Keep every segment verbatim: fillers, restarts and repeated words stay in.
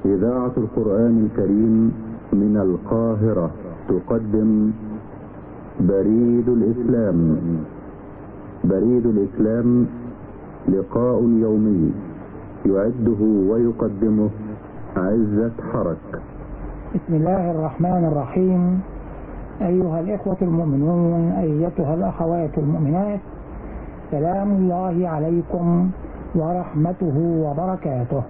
إذاعة القرآن الكريم من القاهرة تقدم بريد الإسلام. بريد الإسلام لقاء يومي يعده ويقدمه عزة حرك. بسم الله الرحمن الرحيم. أيها الإخوة المؤمنون، أيتها الأخوات المؤمنات، سلام الله عليكم ورحمته وبركاته.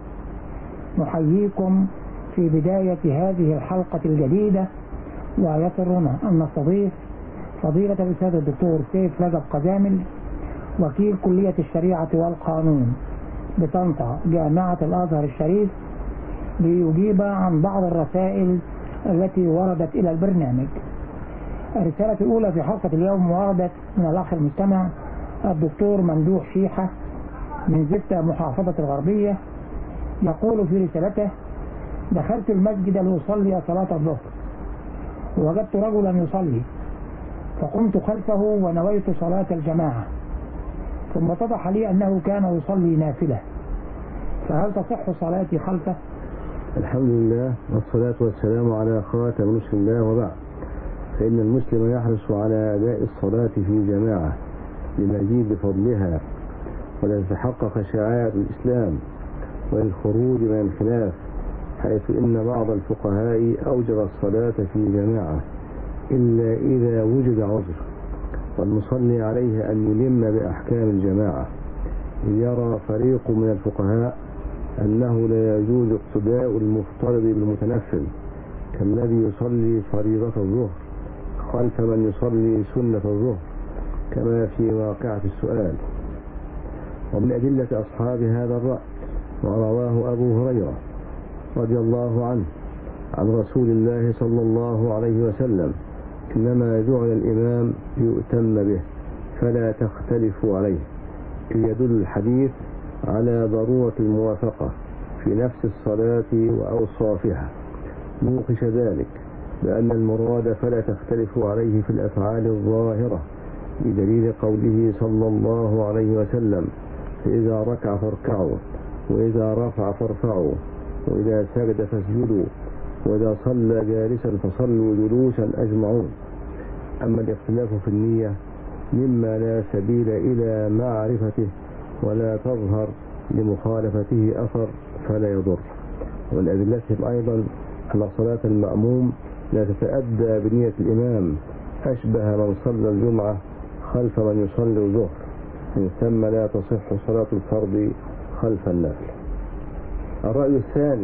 نحييكم في بداية هذه الحلقة الجديدة، ويسرنا أن نستضيف فضيلة الأستاذ الدكتور سيف رجب قزامل، وكيل كلية الشريعة والقانون بطنطا جامعة الأزهر الشريف، ليجيب عن بعض الرسائل التي وردت إلى البرنامج. الرسالة الأولى في حلقة اليوم وردت من الأخ المستمع الدكتور ممدوح شيحة من زفتة محافظة الغربية، يقول في رسالته: دخلت المسجد لأصلي صلاة الظهر، ووجدت رجلا يصلي، فقمت خلفه ونويت صلاة الجماعة، ثم اتضح لي أنه كان يصلي نافلة، فهل تصح صلاتي خلفه؟ الحمد لله والصلاة والسلام على خاتم رسل الله، وبعد، فإن المسلم يحرص على أداء الصلاة في جماعة لمزيد فضلها ولتتحقق شعائر الإسلام والخروج من الخلاف، حيث إن بعض الفقهاء أوجب الصلاة في جماعة إلا إذا وجد عذر، والمصلي عليه أن يلم بأحكام الجماعة. إذ يرى فريق من الفقهاء أنه لا يجوز اقتداء المفترض بالمتنفل كالذي يصلي فريضة الظهر خلف من يصلي سنة الظهر، كما في واقعة السؤال. ومن أدلة أصحاب هذا الرأي ما رواه أبو هريرة رضي الله عنه عن رسول الله صلى الله عليه وسلم: إنما جعل الإمام يؤتم به فلا تختلفوا عليه. يدل الحديث على ضرورة الموافقة في نفس الصلاة وأوصافها. نوقش ذلك بأن المراد فلا تختلفوا عليه في الأفعال الظاهرة، بدليل قوله صلى الله عليه وسلم: فإذا ركع فاركعوا، وإذا رفع فارفعوا، وإذا سجد فاسجدوا، وإذا صلى جالسا فصلوا جلوسا أجمعون. أما الاختلاف في النية مما لا سبيل إلى معرفته ولا تظهر لمخالفته أثر فلا يضر. ومن أدلتهم أيضا أن صلاة المأموم لا تتأدى بنية الإمام، أشبه من صلى الجمعة خلف من يصلي الظهر، من ثم لا تصح صلاة الفرض خلف النافل. الرأي الثاني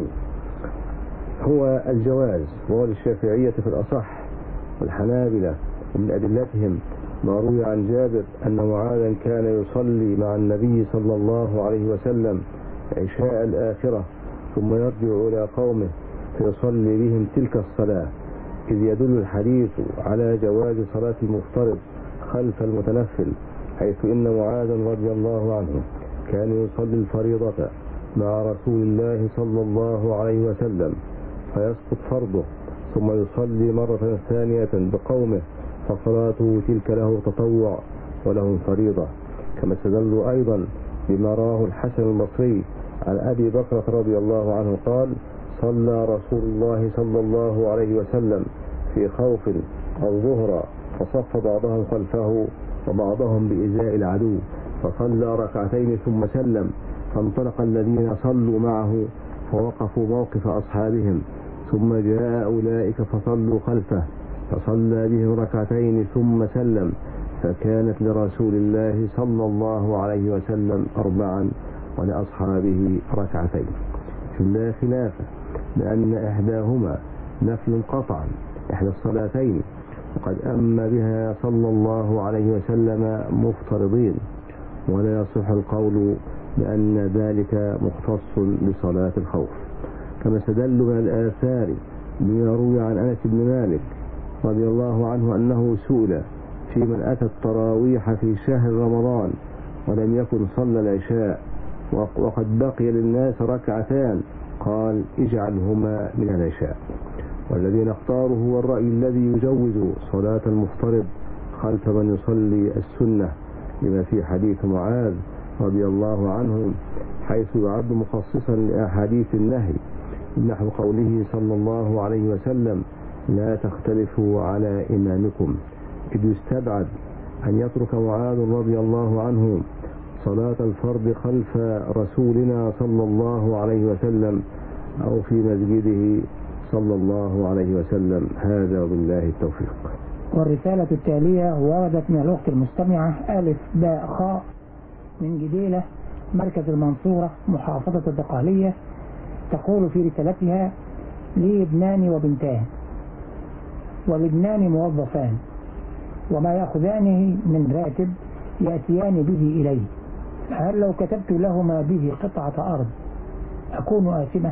هو الجواز، وهو للشافعية في الأصح والحنابلة. ومن أدلتهم ما روي عن جابر أن معاذا كان يصلي مع النبي صلى الله عليه وسلم عشاء الآخرة، ثم يرجع إلى قومه فيصلي بهم تلك الصلاة، إذ يدل الحديث على جواز صلاة المفترض خلف المتنفل، حيث إن معاذا رضي الله عنه كان يصلي الفريضة مع رسول الله صلى الله عليه وسلم فيسقط فرضه، ثم يصلي مرة ثانية بقومه، فصلاته تلك له تطوع وله فريضة. كما استدلوا أيضا بما رواه الحسن البصري عن أبي بكر رضي الله عنه قال: صلى رسول الله صلى الله عليه وسلم في خوف الظهر، فصف بعضهم خلفه وبعضهم بإزاء العدو، فصلى ركعتين ثم سلم، فانطلق الذين صلوا معه فوقفوا موقف أصحابهم، ثم جاء أولئك فصلوا خلفه، فصلى بهم ركعتين ثم سلم، فكانت لرسول الله صلى الله عليه وسلم أربعا ولأصحابه ركعتين. لا خلاف لأن إحداهما نفل قطعا، إحدى الصلاتين، وقد أم بها صلى الله عليه وسلم مفترضين، ولا يصح القول بأن ذلك مختص بصلاة الخوف. كما استدلوا من الآثار بما روي عن أنس بن مالك رضي الله عنه أنه سئل في من أتى التراويح في شهر رمضان ولم يكن صلى العشاء وقد بقي للناس ركعتان، قال: اجعلهما من العشاء. والذين اختاروا هو الرأي الذي يجوز صلاة المفترض خلف من يصلي السنة، لما في حديث معاذ رضي الله عنه، حيث يعد مخصصا لأحاديث النهي نحو قوله صلى الله عليه وسلم: لا تختلفوا على إمامكم، إذ يستبعد أن يترك معاذ رضي الله عنه صلاة الفرض خلف رسولنا صلى الله عليه وسلم أو في مسجده صلى الله عليه وسلم. هذا بالله التوفيق. والرسالة التالية وردت من الأخت المستمعة ألف باء خاء من جديلة مركز المنصورة محافظة الدقهلية، تقول في رسالتها: لي ابنان وبنتان، والابنان موظفان، وما يأخذانه من راتب يأتيان به إليه، هل لو كتبت لهما به قطعة أرض أكون آثمة؟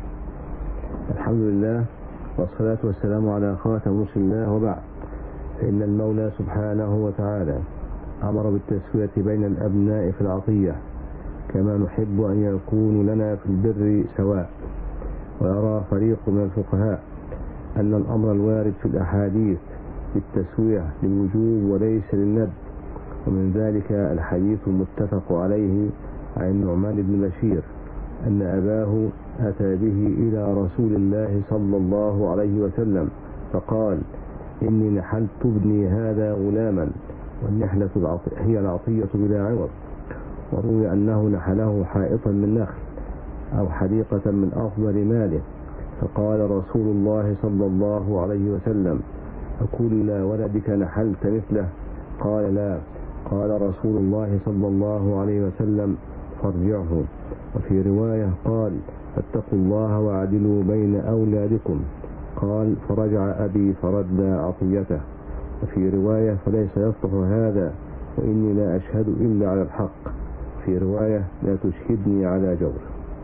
الحمد لله والصلاة والسلام على خاتم رسل الله، وبعد، فإن المولى سبحانه وتعالى أمر بالتسوية بين الأبناء في العطية كما نحب أن يكونوا لنا في البر سواء. ويرى فريق من الفقهاء أن الأمر الوارد في الأحاديث بالتسوية للوجوب وليس للندب، ومن ذلك الحديث المتفق عليه عن النعمان بن بشير أن أباه أتى به إلى رسول الله صلى الله عليه وسلم فقال: إني نحلت ابني هذا غلاما، والنحلة هي العطية بلا عوض. وروي أنه نحله حائطا من نخل أو حديقة من أفضل ماله، فقال رسول الله صلى الله عليه وسلم: أكل ولدك نحلت مثله؟ قال: لا. قال رسول الله صلى الله عليه وسلم: فارجعه. وفي رواية قال: فاتقوا الله واعدلوا بين أولادكم. قال: فرجع أبي فرد عطيته. وفي رواية: فليس يصلح هذا، وإني لا أشهد إلا على الحق. في رواية: لا تشهدني على جور.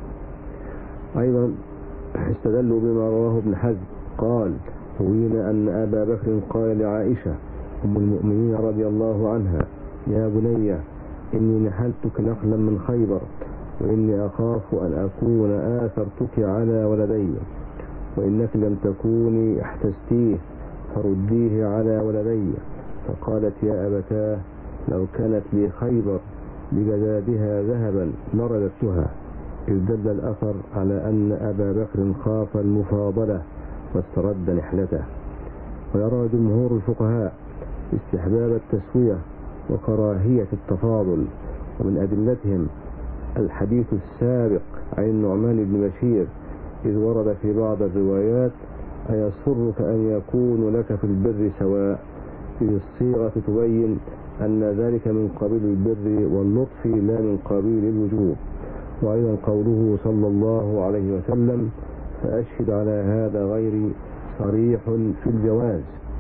أيضا استدلوا بما رواه ابن حزم قال: روينا أن أبا بكر قال لعائشة أم المؤمنين رضي الله عنها: يا بني، إني نحلتك نخلا من خيبر، وإني أخاف أن أكون آثرتك على ولدي، وإنك لم تكوني احتستيه فرديه على ولدي. فقالت: يا أبتاه، لو كانت لي خيبر بجدادها ذهبا لرددتها. إذ دل الأثر على أن أبا بكر خاف المفاضلة واسترد نحلته. ويرى جمهور الفقهاء استحباب التسوية وكراهية التفاضل، ومن أدلتهم الحديث السابق عن النعمان بن بشير إذ ورد في بعض الروايات: أيسرك أن يكون لك في البر سواء، إذ الصيغة تبين أن ذلك من قبيل البر واللطف لا من قبيل الوجوب. وأيضا قوله صلى الله عليه وسلم: فأشهد على هذا غيري، صريح في الجواز.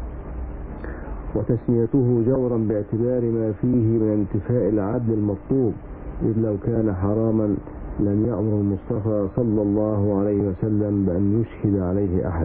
وتسميته جورا باعتبار ما فيه من انتفاء العدل المطلوب، إذ لو كان حراما لم يأمر المصطفى صلى الله عليه وسلم بأن يشهد عليه أحد.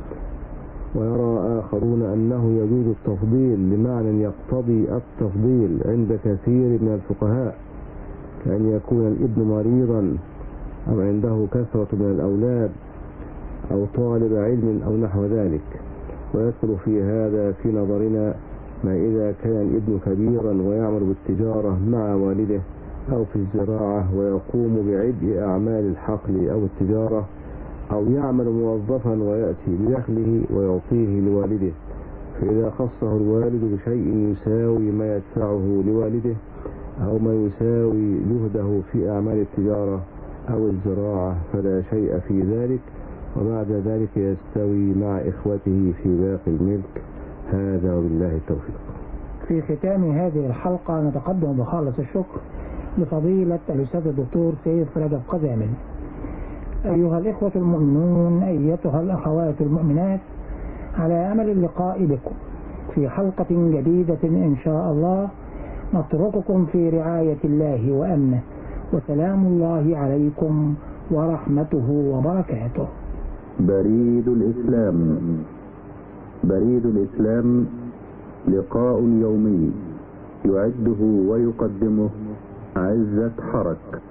ويرى آخرون أنه يجوز التفضيل لمعنى يقتضي التفضيل عند كثير من الفقهاء، كأن يكون الابن مريضا أو عنده كثرة من الأولاد أو طالب علم أو نحو ذلك. ويدخل في هذا في نظرنا ما إذا كان الابن كبيرا ويعمل بالتجارة مع والده أو في الزراعة ويقوم بعبء أعمال الحقل أو التجارة، أو يعمل موظفا ويأتي بدخله ويعطيه لوالده، فإذا خصه الوالد بشيء يساوي ما يدفعه لوالده أو ما يساوي جهده في أعمال التجارة أو الزراعة فلا شيء في ذلك، وبعد ذلك يستوي مع إخوته في باقي الملك. هذا وبالله التوفيق. في ختام هذه الحلقة نتقدم بخالص الشكر لفضيلة الأستاذ الدكتور سيف رجب قزامل. أيها الإخوة المؤمنون، أيتها الأخوات المؤمنات، على أمل اللقاء بكم في حلقة جديدة إن شاء الله. نترككم في رعاية الله وأمنه، وسلام الله عليكم ورحمته وبركاته. بريد الإسلام. بريد الإسلام لقاء يومي يعده ويقدمه عزت حرك.